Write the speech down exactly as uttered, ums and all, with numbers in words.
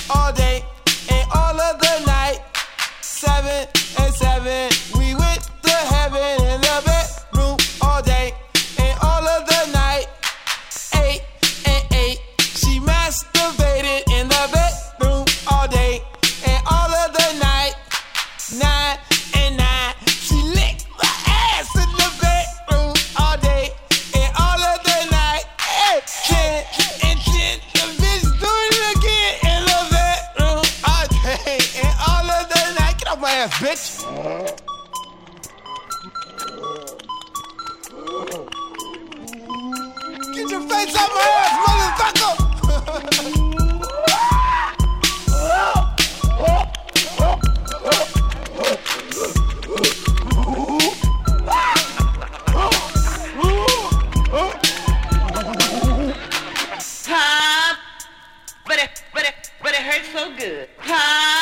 all day and all of the night. Seven and seven, we went to heaven in the bedroom all day and all of the night. Eight and eight, she masturbated in the bedroom all day and all of the night. Nine and nine, she licked my ass in the bedroom all day and all of the night. Hey, ten and ten, the bitch doing it again in the bedroom all day and all of the night. Get off my ass, bitch. Get your face off my ass, motherfucker. Tom, but it, but it, but it hurts so good. Tom.